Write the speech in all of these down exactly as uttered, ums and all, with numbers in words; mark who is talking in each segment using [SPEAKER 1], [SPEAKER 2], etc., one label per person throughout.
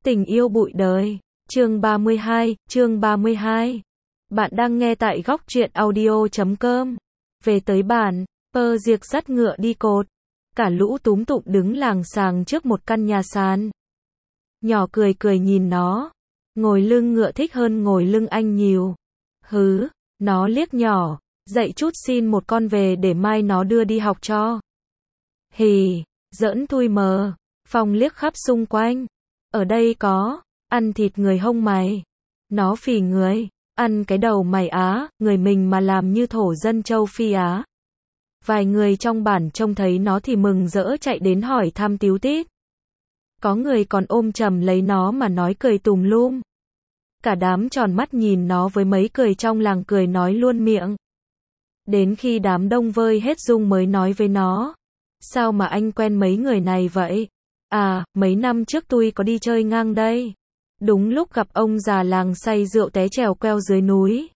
[SPEAKER 1] Tình yêu bụi đời, chương ba mươi hai, chương ba mươi hai. Bạn đang nghe tại góc truyện audio chấm com. Về tới bản, Pơ Diệc dắt ngựa đi cột. Cả lũ túm tụm đứng làng sàng trước một căn nhà sàn. Nhỏ cười cười nhìn nó. Ngồi lưng ngựa thích hơn ngồi lưng anh nhiều. Hứ, nó liếc nhỏ, dạy chút xin một con về để mai nó đưa đi học cho. Hì, giỡn thui mờ, Phong liếc khắp xung quanh. Ở đây có, ăn thịt người hông mày. Nó phì người, ăn cái đầu mày á, người mình mà làm như thổ dân châu Phi á. Vài người trong bản trông thấy nó thì mừng rỡ chạy đến hỏi thăm tíu tít. Có người còn ôm chầm lấy nó mà nói cười tùm lum. Cả đám tròn mắt nhìn nó với mấy cười trong làng cười nói luôn miệng. Đến khi đám đông vơi hết dung mới nói với nó. Sao mà anh quen mấy người này vậy? À, mấy năm trước tôi có đi chơi ngang đây. Đúng lúc gặp ông già làng say rượu té chèo queo dưới núi.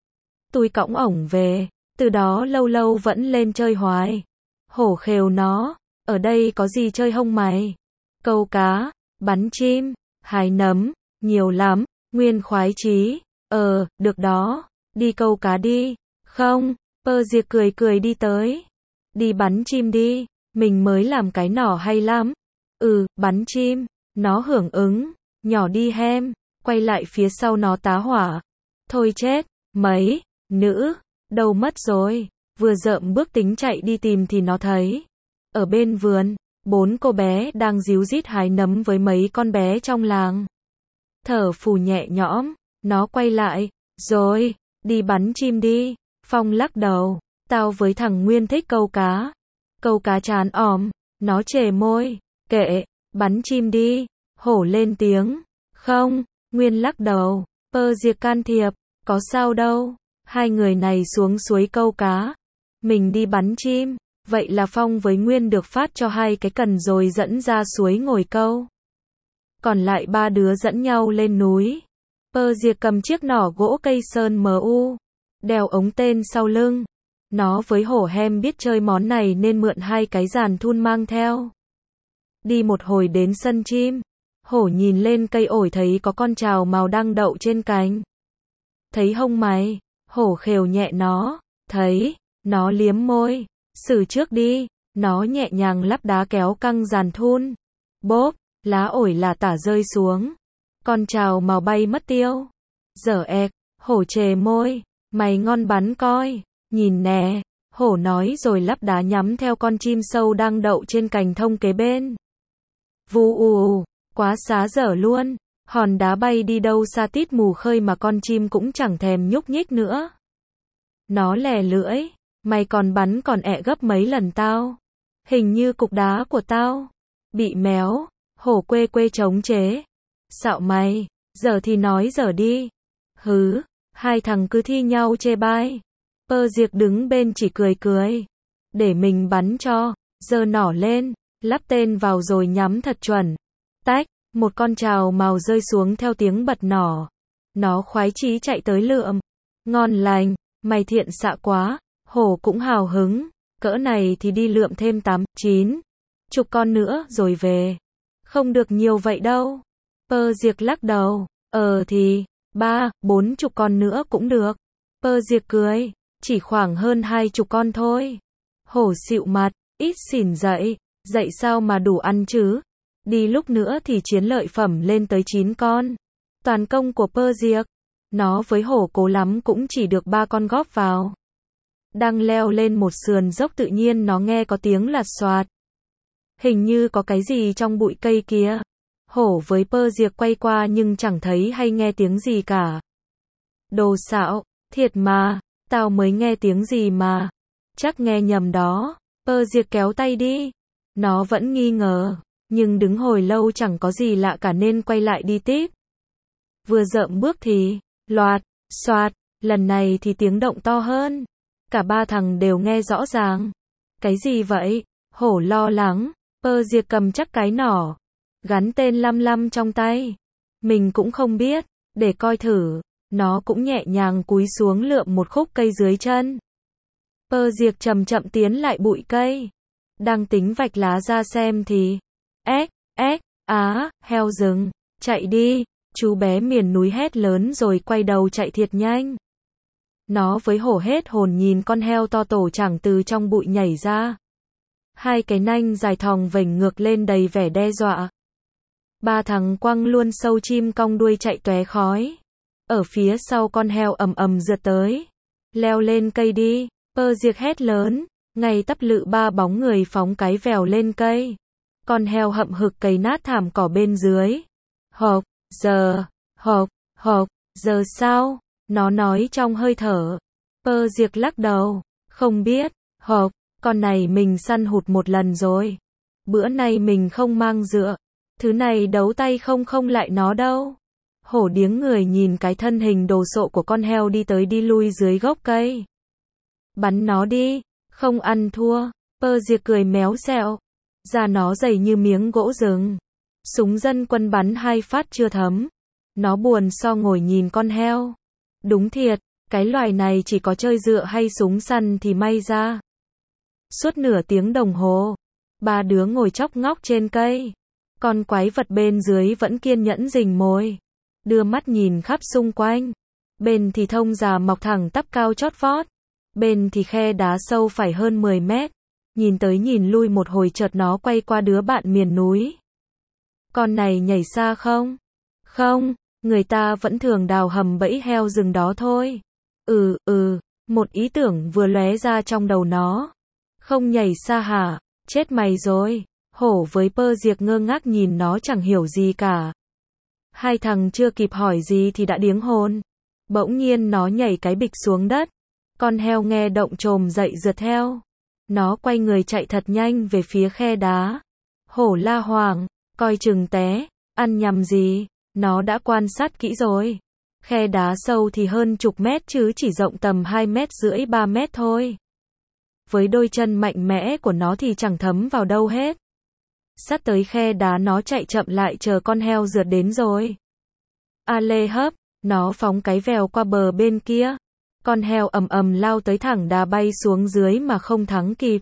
[SPEAKER 1] Tôi cõng ổng về, từ đó lâu lâu vẫn lên chơi hoài. Hổ khều nó, ở đây có gì chơi hông mày? Câu cá, bắn chim, hái nấm, nhiều lắm, nguyên khoái chí. Ờ, được đó, đi câu cá đi. Không, Pơ Diệc cười cười đi tới. Đi bắn chim đi, mình mới làm cái nỏ hay lắm. Ừ, bắn chim, nó hưởng ứng, nhỏ đi hem, quay lại phía sau nó tá hỏa. Thôi chết, mấy, nữ, đâu mất rồi, vừa dợm bước tính chạy đi tìm thì nó thấy. Ở bên vườn, bốn cô bé đang díu dít hái nấm với mấy con bé trong làng. Thở phù nhẹ nhõm, nó quay lại, rồi, đi bắn chim đi. Phong lắc đầu, tao với thằng Nguyên thích câu cá. Câu cá chán òm, nó chề môi, kệ. Bắn chim đi, hổ lên tiếng. Không, Nguyên lắc đầu, Pơ Diệc can thiệp, có sao đâu, hai người này xuống suối câu cá. Mình đi bắn chim, vậy là Phong với Nguyên được phát cho hai cái cần rồi dẫn ra suối ngồi câu. Còn lại ba đứa dẫn nhau lên núi. Pơ Diệc cầm chiếc nỏ gỗ cây sơn mu, đeo ống tên sau lưng. Nó với hổ hem biết chơi món này nên mượn hai cái giàn thun mang theo. Đi một hồi đến sân chim, hổ nhìn lên cây ổi thấy có con trào màu đang đậu trên cành. Thấy hông mày? Hổ khều nhẹ nó, thấy, nó liếm môi, xử trước đi, nó nhẹ nhàng lắp đá kéo căng giàn thun. Bốp, lá ổi là tả rơi xuống. Con trào màu bay mất tiêu. Dở ẹc, hổ chề môi, mày ngon bắn coi, nhìn nè, hổ nói rồi lắp đá nhắm theo con chim sâu đang đậu trên cành thông kế bên. Vù ù, quá xá dở luôn, hòn đá bay đi đâu xa tít mù khơi mà con chim cũng chẳng thèm nhúc nhích nữa. Nó lè lưỡi, mày còn bắn còn ẹ gấp mấy lần tao. Hình như cục đá của tao bị méo, hổ quê quê chống chế. Xạo mày, giờ thì nói giờ đi. Hứ, hai thằng cứ thi nhau chê bai. Pơ Diệc đứng bên chỉ cười cười. Để mình bắn cho, giơ nỏ lên. Lắp tên vào rồi nhắm thật chuẩn. Tách, một con trào màu rơi xuống theo tiếng bật nỏ. Nó khoái chí chạy tới lượm. Ngon lành, mày thiện xạ quá. Hổ cũng hào hứng. Cỡ này thì đi lượm thêm tám, chín chục con nữa rồi về. Không được nhiều vậy đâu. Pơ Diệc lắc đầu. Ờ thì, ba, bốn chục con nữa cũng được. Pơ Diệc cười. Chỉ khoảng hơn hai chục con thôi. Hổ xịu mặt, ít xỉn dậy. Dậy sao mà đủ ăn chứ? Đi lúc nữa thì chiến lợi phẩm lên tới chín con. Toàn công của Pơ Diệc. Nó với hổ cố lắm cũng chỉ được ba con góp vào. Đang leo lên một sườn dốc tự nhiên nó nghe có tiếng lạt xoạt. Hình như có cái gì trong bụi cây kia. Hổ với Pơ Diệc quay qua nhưng chẳng thấy hay nghe tiếng gì cả. Đồ xạo, thiệt mà, tao mới nghe tiếng gì mà. Chắc nghe nhầm đó. Pơ Diệc kéo tay đi. Nó vẫn nghi ngờ, nhưng đứng hồi lâu chẳng có gì lạ cả nên quay lại đi tiếp. Vừa dợm bước thì, loạt, xoạt, lần này thì tiếng động to hơn. Cả ba thằng đều nghe rõ ràng. Cái gì vậy? Hổ lo lắng, Pơ Diệc cầm chắc cái nỏ, gắn tên lăm lăm trong tay. Mình cũng không biết, để coi thử. Nó cũng nhẹ nhàng cúi xuống lượm một khúc cây dưới chân. Pơ Diệc chậm chậm tiến lại bụi cây. Đang tính vạch lá ra xem thì, ếch, ếch, á, heo rừng, chạy đi, chú bé miền núi hét lớn rồi quay đầu chạy thiệt nhanh. Nó với hổ hết hồn nhìn con heo to tổ chẳng từ trong bụi nhảy ra. Hai cái nanh dài thòng vểnh ngược lên đầy vẻ đe dọa. Ba thằng quăng luôn sâu chim cong đuôi chạy tóe khói. Ở phía sau con heo ầm ầm rượt tới. Leo lên cây đi, Pơ Diệc hét lớn. Ngay tắp lự ba bóng người phóng cái vèo lên cây. Con heo hậm hực cày nát thảm cỏ bên dưới. Hộp, giờ, hộp, hộp, giờ sao? Nó nói trong hơi thở. Pơ Diệc lắc đầu. Không biết, hộp, con này mình săn hụt một lần rồi. Bữa nay mình không mang dựa. Thứ này đấu tay không không lại nó đâu. Hổ điếng người nhìn cái thân hình đồ sộ của con heo đi tới đi lui dưới gốc cây. Bắn nó đi, không ăn thua. Pơ Diệc cười méo xẹo. Da nó dày như miếng gỗ rừng. Súng dân quân bắn hai phát chưa thấm. Nó buồn so ngồi nhìn con heo. Đúng thiệt, cái loài này chỉ có chơi dựa hay súng săn thì may ra. Suốt nửa tiếng đồng hồ, ba đứa ngồi chóc ngóc trên cây. Con quái vật bên dưới vẫn kiên nhẫn rình mồi. Đưa mắt nhìn khắp xung quanh. Bên thì thông già mọc thẳng tắp cao chót vót. Bên thì khe đá sâu phải hơn mười mét. Nhìn tới nhìn lui một hồi chợt nó quay qua đứa bạn miền núi. Con này nhảy xa không? Không, người ta vẫn thường đào hầm bẫy heo rừng đó thôi. Ừ, ừ, một ý tưởng vừa lóe ra trong đầu nó. Không nhảy xa hả? Chết mày rồi. Hổ với Pơ Diệc ngơ ngác nhìn nó chẳng hiểu gì cả. Hai thằng chưa kịp hỏi gì thì đã điếng hồn. Bỗng nhiên nó nhảy cái bịch xuống đất. Con heo nghe động chồm dậy rượt theo. Nó quay người chạy thật nhanh về phía khe đá. Hổ la hoảng, coi chừng té, ăn nhầm gì, nó đã quan sát kỹ rồi. Khe đá sâu thì hơn chục mét chứ chỉ rộng tầm hai mét rưỡi ba mét thôi. Với đôi chân mạnh mẽ của nó thì chẳng thấm vào đâu hết. Sát tới khe đá nó chạy chậm lại chờ con heo rượt đến rồi. A lê hấp, nó phóng cái vèo qua bờ bên kia. Con heo ầm ầm lao tới thẳng đá bay xuống dưới mà không thắng kịp.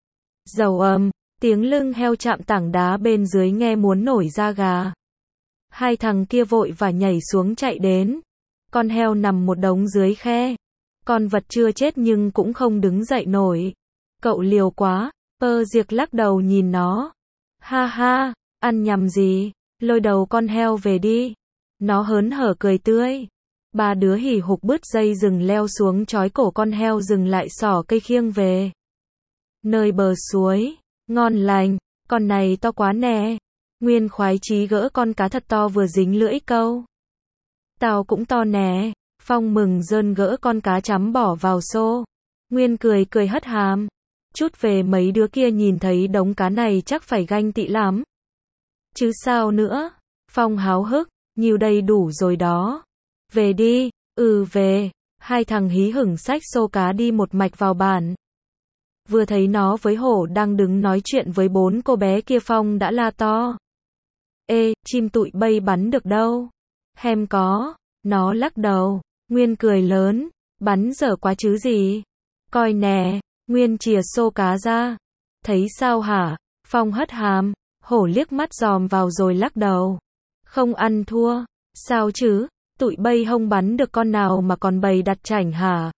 [SPEAKER 1] Dầu ầm, tiếng lưng heo chạm tảng đá bên dưới nghe muốn nổi da gà. Hai thằng kia vội và nhảy xuống chạy đến. Con heo nằm một đống dưới khe. Con vật chưa chết nhưng cũng không đứng dậy nổi. Cậu liều quá, Pơ Diệc lắc đầu nhìn nó. Ha ha, ăn nhầm gì, lôi đầu con heo về đi. Nó hớn hở cười tươi. Ba đứa hì hục bứt dây rừng leo xuống trói cổ con heo dừng lại xỏ cây khiêng về. Nơi bờ suối, ngon lành, con này to quá nè. Nguyên khoái chí gỡ con cá thật to vừa dính lưỡi câu. Tao cũng to nè. Phong mừng rơn gỡ con cá chấm bỏ vào xô. Nguyên cười cười hất hàm. Chút về mấy đứa kia nhìn thấy đống cá này chắc phải ganh tị lắm. Chứ sao nữa. Phong háo hức, nhiều đây đủ rồi đó. Về đi, ừ về. Hai thằng hí hửng xách xô cá đi một mạch vào bản. Vừa thấy nó với hổ đang đứng nói chuyện với bốn cô bé kia Phong đã la to. Ê, chim tụi bay bắn được đâu? Hem có. Nó lắc đầu. Nguyên cười lớn. Bắn dở quá chứ gì? Coi nè. Nguyên chìa xô cá ra. Thấy sao hả? Phong hất hàm. Hổ liếc mắt dòm vào rồi lắc đầu. Không ăn thua. Sao chứ? Tụi bay không bắn được con nào mà còn bày đặt chảnh hả?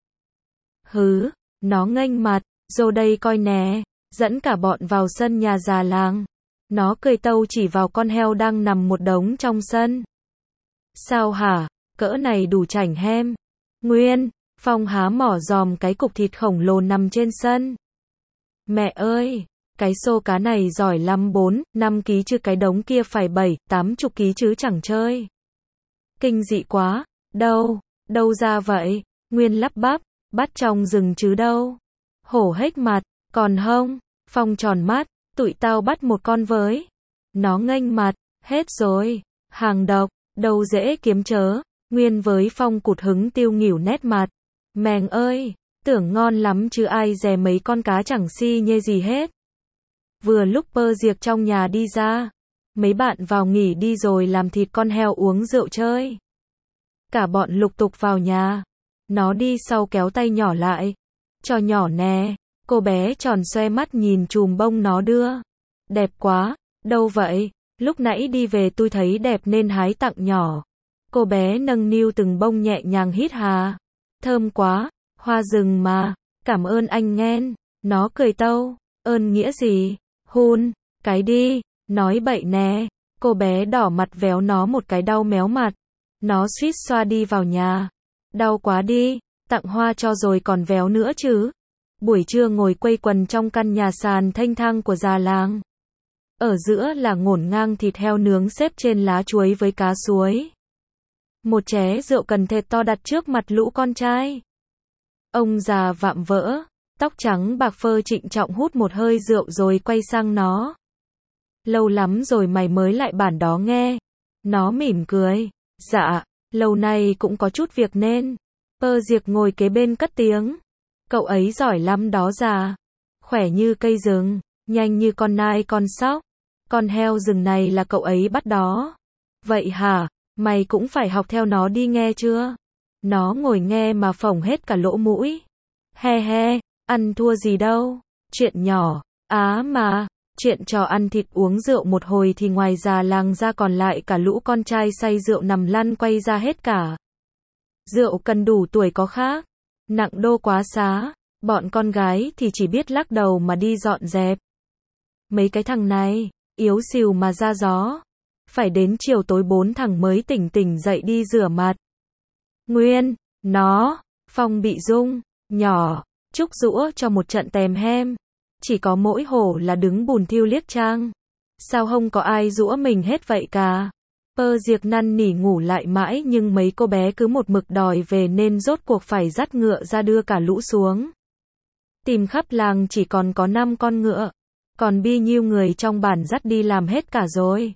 [SPEAKER 1] Hứ. Nó nghênh mặt. Rồi đây coi nè. Dẫn cả bọn vào sân nhà già làng. Nó cười tâu chỉ vào con heo đang nằm một đống trong sân. Sao hả? Cỡ này đủ chảnh hem. Nguyên. Phong há mỏ dòm cái cục thịt khổng lồ nằm trên sân. Mẹ ơi, cái xô cá này giỏi lắm bốn, năm ký chứ cái đống kia phải bảy, tám chục ký chứ chẳng chơi. Kinh dị quá, đâu, đâu ra vậy, Nguyên lắp bắp, bắt trong rừng chứ đâu. Hổ hếch mặt, còn không, Phong tròn mắt, tụi tao bắt một con với. Nó nghênh mặt, hết rồi, hàng độc, đâu dễ kiếm chớ. Nguyên với Phong cụt hứng tiêu nghỉu nét mặt. Mèng ơi, tưởng ngon lắm chứ ai dè mấy con cá chẳng si nhê gì hết. Vừa lúc Pơ Diệc trong nhà đi ra, mấy bạn vào nghỉ đi rồi làm thịt con heo uống rượu chơi. Cả bọn lục tục vào nhà. Nó đi sau kéo tay nhỏ lại. Cho nhỏ nè, cô bé tròn xoe mắt nhìn chùm bông nó đưa. Đẹp quá, đâu vậy? Lúc nãy đi về tôi thấy đẹp nên hái tặng nhỏ. Cô bé nâng niu từng bông nhẹ nhàng hít hà. Thơm quá, hoa rừng mà, cảm ơn anh nghen. Nó cười tâu, ơn nghĩa gì, hun, cái đi, nói bậy nè. Cô bé đỏ mặt véo nó một cái đau méo mặt. Nó suýt xoa đi vào nhà. Đau quá đi, tặng hoa cho rồi còn véo nữa chứ. Buổi trưa ngồi quây quần trong căn nhà sàn thênh thang của già làng. Ở giữa là ngổn ngang thịt heo nướng xếp trên lá chuối với cá suối. Một chén rượu cần thệt to đặt trước mặt lũ con trai. Ông già vạm vỡ, tóc trắng bạc phơ trịnh trọng hút một hơi rượu rồi quay sang nó. Lâu lắm rồi mày mới lại bản đó nghe. Nó mỉm cười. Dạ, lâu nay cũng có chút việc nên. Pơ Diệc ngồi kế bên cất tiếng. Cậu ấy giỏi lắm đó già. Khỏe như cây rừng, nhanh như con nai con sóc. Con heo rừng này là cậu ấy bắt đó. Vậy hả, mày cũng phải học theo nó đi nghe chưa? Nó ngồi nghe mà phồng hết cả lỗ mũi. He he, ăn thua gì đâu. Chuyện nhỏ, á mà, chuyện trò ăn thịt uống rượu một hồi thì ngoài già làng ra còn lại cả lũ con trai say rượu nằm lăn quay ra hết cả. Rượu cần đủ tuổi có khác. Nặng đô quá xá, bọn con gái thì chỉ biết lắc đầu mà đi dọn dẹp. Mấy cái thằng này, yếu xìu mà ra gió. Phải đến chiều tối bốn thằng mới tỉnh tỉnh dậy đi rửa mặt. Nguyên, nó, Phong bị rung, nhỏ, Trúc rũa cho một trận tèm hem. Chỉ có mỗi Hổ là đứng bùn thiu liếc Trang. Sao không có ai rũa mình hết vậy cả. Pơ Diệc năn nỉ ngủ lại mãi nhưng mấy cô bé cứ một mực đòi về nên rốt cuộc phải dắt ngựa ra đưa cả lũ xuống. Tìm khắp làng chỉ còn có năm con ngựa. Còn bi nhiêu người trong bản dắt đi làm hết cả rồi.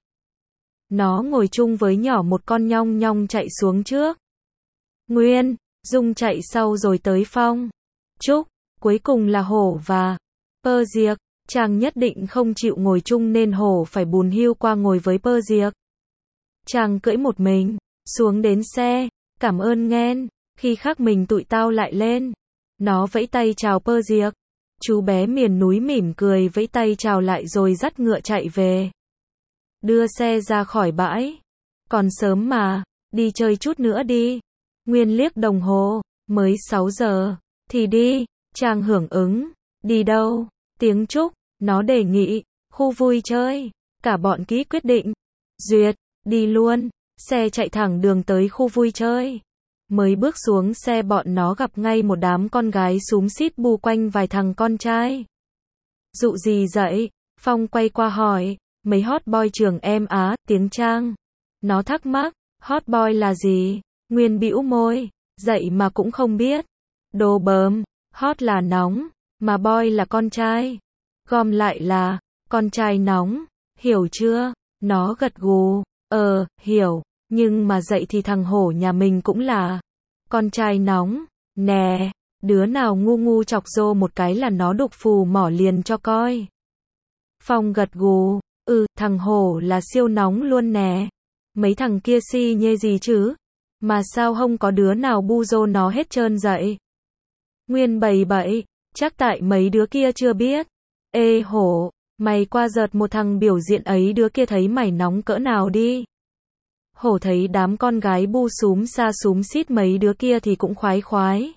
[SPEAKER 1] Nó ngồi chung với nhỏ một con nhong nhong chạy xuống trước. Nguyên, Dung chạy sau rồi tới Phong, Trúc, cuối cùng là Hổ và Pơ Diệc. Chàng nhất định không chịu ngồi chung nên Hổ phải bùn hiu qua ngồi với Pơ Diệc. Chàng cưỡi một mình, xuống đến xe, cảm ơn nghen, khi khác mình tụi tao lại lên. Nó vẫy tay chào Pơ Diệc. Chú bé miền núi mỉm cười vẫy tay chào lại rồi dắt ngựa chạy về. Đưa xe ra khỏi bãi. Còn sớm mà, đi chơi chút nữa đi. Nguyên liếc đồng hồ, mới sáu giờ, thì đi. Chàng hưởng ứng, đi đâu? Tiếng Trúc, nó đề nghị, khu vui chơi. Cả bọn ký quyết định. Duyệt, đi luôn. Xe chạy thẳng đường tới khu vui chơi. Mới bước xuống xe bọn nó gặp ngay một đám con gái xúm xít bu quanh vài thằng con trai. Dụ gì dậy? Phong quay qua hỏi. Mấy hot boy trường em á, tiếng Trang. Nó thắc mắc, hot boy là gì? Nguyên bĩu môi, dậy mà cũng không biết. Đồ bờm, hot là nóng, mà boy là con trai. Gom lại là, con trai nóng, hiểu chưa? Nó gật gù, ờ, hiểu, nhưng mà dậy thì thằng Hổ nhà mình cũng là con trai nóng, nè, đứa nào ngu ngu chọc rô một cái là nó đục phù mỏ liền cho coi. Phong gật gù, ừ, thằng Hổ là siêu nóng luôn nè. Mấy thằng kia si nhê gì chứ? Mà sao không có đứa nào bu rô nó hết trơn dậy? Nguyên bày bậy, chắc tại mấy đứa kia chưa biết. Ê Hổ, mày qua giật một thằng biểu diễn ấy đứa kia thấy mày nóng cỡ nào đi. Hổ thấy đám con gái bu xúm xa xúm xít mấy đứa kia thì cũng khoái khoái.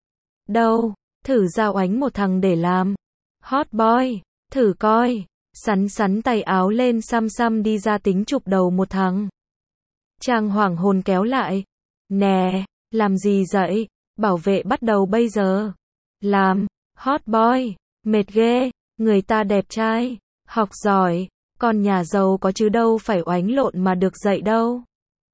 [SPEAKER 1] Đâu, thử giao oánh một thằng để làm. Hot boy, thử coi. Sắn sắn tay áo lên xăm xăm đi ra tính chụp đầu một thằng. Trang hoảng hồn kéo lại. Nè, làm gì dậy? Bảo vệ bắt đầu bây giờ. Làm, hot boy, mệt ghê, người ta đẹp trai, học giỏi, con nhà giàu có chứ đâu phải oánh lộn mà được dậy đâu.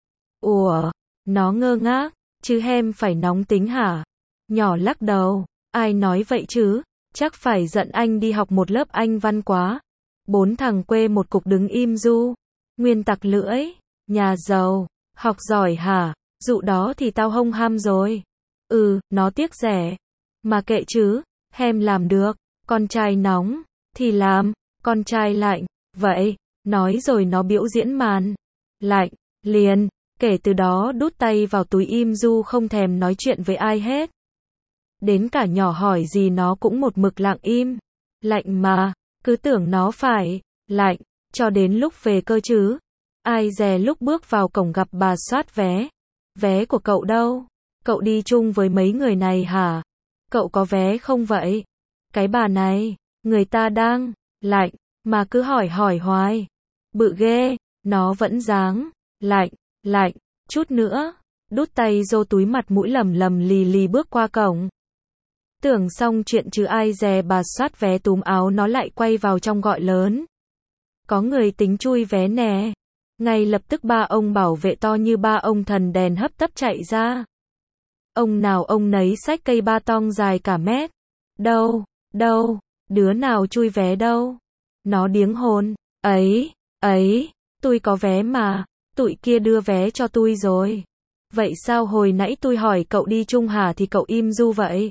[SPEAKER 1] Ủa, nó ngơ ngác, chứ hem phải nóng tính hả? Nhỏ lắc đầu, ai nói vậy chứ? Chắc phải giận anh đi học một lớp Anh văn quá. Bốn thằng quê một cục đứng im du. Nguyên tặc lưỡi, nhà giàu, học giỏi hả? Dụ đó thì tao hông ham rồi. Ừ, nó tiếc rẻ. Mà kệ chứ, hem làm được. Con trai nóng, thì làm. Con trai lạnh, vậy. Nói rồi nó biểu diễn màn. Lạnh, liền. Kể từ đó đút tay vào túi im du không thèm nói chuyện với ai hết. Đến cả nhỏ hỏi gì nó cũng một mực lặng im. Lạnh mà, cứ tưởng nó phải lạnh, cho đến lúc về cơ chứ. Ai dè lúc bước vào cổng gặp bà soát vé. Vé của cậu đâu? Cậu đi chung với mấy người này hả? Cậu có vé không vậy? Cái bà này, người ta đang lạnh, mà cứ hỏi hỏi hoài. Bự ghê, nó vẫn dáng lạnh, lạnh, chút nữa. Đút tay vô túi mặt mũi lầm lầm lì lì bước qua cổng. Tưởng xong chuyện chứ ai dè bà soát vé túm áo nó lại quay vào trong gọi lớn. Có người tính chui vé nè. Ngay lập tức ba ông bảo vệ to như ba ông thần đèn hấp tấp chạy ra. Ông nào ông nấy xách cây ba tong dài cả mét. Đâu, đâu, đứa nào chui vé đâu. Nó điếng hồn, ấy, ấy, tôi có vé mà, tụi kia đưa vé cho tôi rồi. Vậy sao hồi nãy tôi hỏi cậu đi chung hả thì cậu im ru vậy?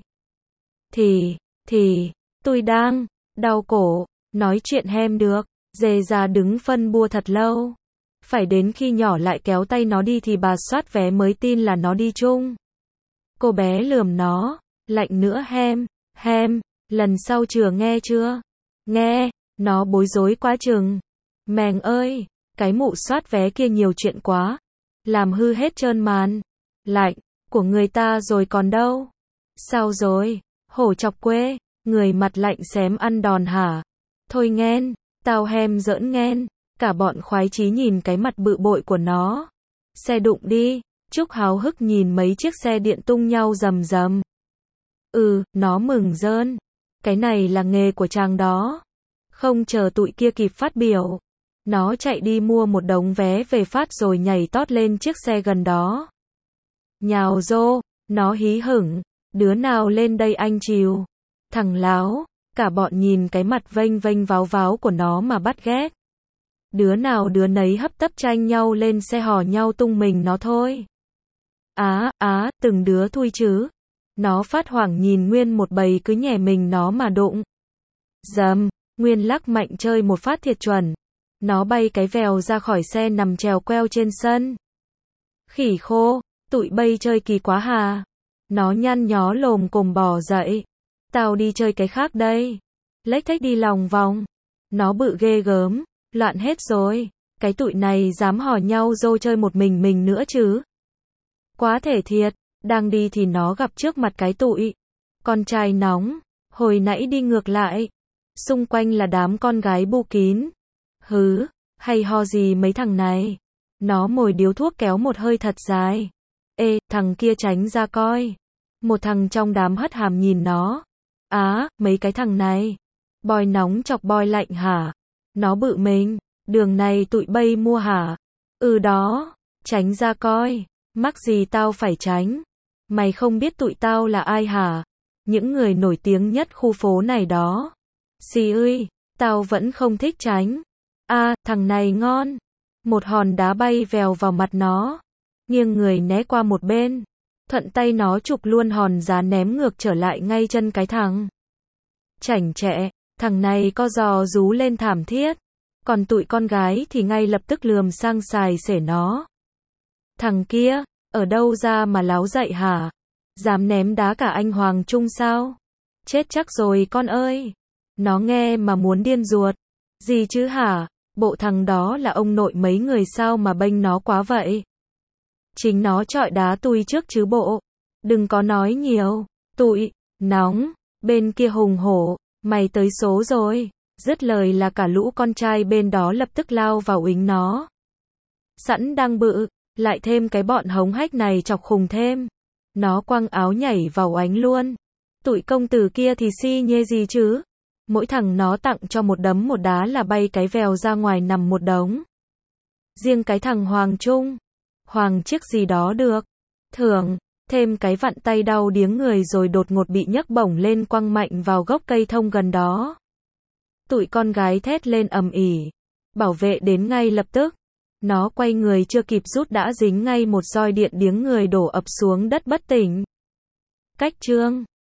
[SPEAKER 1] Thì, thì, tôi đang đau cổ, nói chuyện hem được, dề ra đứng phân bua thật lâu. Phải đến khi nhỏ lại kéo tay nó đi thì bà soát vé mới tin là nó đi chung. Cô bé lườm nó, lạnh nữa hem, hem, lần sau chừa nghe chưa? Nghe, nó bối rối quá chừng. Mèng ơi, cái mụ soát vé kia nhiều chuyện quá. Làm hư hết trơn màn. Lạnh, của người ta rồi còn đâu? Sao rồi? Hổ chọc quê, người mặt lạnh xém ăn đòn hả? Thôi nghen, tao hem giỡn nghen. Cả bọn khoái chí nhìn cái mặt bự bội của nó. Xe đụng đi, Trúc háo hức nhìn mấy chiếc xe điện tung nhau rầm rầm. Ừ, nó mừng rơn. Cái này là nghề của chàng đó. Không chờ tụi kia kịp phát biểu. Nó chạy đi mua một đống vé về phát rồi nhảy tót lên chiếc xe gần đó. Nhào rô, nó hí hửng. Đứa nào lên đây anh chiều? Thằng láo, cả bọn nhìn cái mặt vênh vênh váo váo của nó mà bắt ghét. Đứa nào đứa nấy hấp tấp tranh nhau lên xe hò nhau tung mình nó thôi. Á, á, từng đứa thui chứ. Nó phát hoảng nhìn nguyên một bầy cứ nhè mình nó mà đụng. Dầm, Nguyên lắc mạnh chơi một phát thiệt chuẩn. Nó bay cái vèo ra khỏi xe nằm trèo queo trên sân. Khỉ khô, tụi bay chơi kỳ quá hà. Nó nhăn nhó lồm cồm bò dậy. Tao đi chơi cái khác đây. Lếch thếch đi lòng vòng. Nó bự ghê gớm. Loạn hết rồi, cái tụi này dám hò nhau dô chơi một mình mình nữa chứ. Quá thể thiệt, đang đi thì nó gặp trước mặt cái tụi. Con trai nóng, hồi nãy đi ngược lại. Xung quanh là đám con gái bu kín. Hứ, hay ho gì mấy thằng này. Nó mồi điếu thuốc kéo một hơi thật dài. Ê, thằng kia tránh ra coi. Một thằng trong đám hất hàm nhìn nó. Á, mấy cái thằng này. Boy nóng chọc boy lạnh hả? Nó bự mình, đường này tụi bay mua hả? Ừ đó, tránh ra coi, mắc gì tao phải tránh? Mày không biết tụi tao là ai hả? Những người nổi tiếng nhất khu phố này đó. Xì ơi, tao vẫn không thích tránh. À, thằng này ngon. Một hòn đá bay vèo vào mặt nó. Nghiêng người né qua một bên. Thuận tay nó chụp luôn hòn đá ném ngược trở lại ngay chân cái thằng. Chảnh chẹ. Thằng này co giò rú lên thảm thiết. Còn tụi con gái thì ngay lập tức lườm sang xài xể nó. Thằng kia, ở đâu ra mà láo dậy hả? Dám ném đá cả anh Hoàng Trung sao? Chết chắc rồi con ơi. Nó nghe mà muốn điên ruột. Gì chứ hả? Bộ thằng đó là ông nội mấy người sao mà bênh nó quá vậy? Chính nó chọi đá tui trước chứ bộ. Đừng có nói nhiều. Tụi, nóng, bên kia hùng hổ. Mày tới số rồi. Dứt lời là cả lũ con trai bên đó lập tức lao vào uýnh nó. Sẵn đang bự, lại thêm cái bọn hống hách này chọc khùng thêm. Nó quăng áo nhảy vào oánh luôn. Tụi công tử kia thì si nhê gì chứ. Mỗi thằng nó tặng cho một đấm một đá là bay cái vèo ra ngoài nằm một đống. Riêng cái thằng Hoàng Trung. Hoàng chiếc gì đó được. Thưởng. Thêm cái vặn tay đau điếng người rồi đột ngột bị nhấc bổng lên quăng mạnh vào gốc cây thông gần đó. Tụi con gái thét lên ầm ĩ. Bảo vệ đến ngay lập tức. Nó quay người chưa kịp rút đã dính ngay một roi điện điếng người đổ ập xuống đất bất tỉnh. Cách chương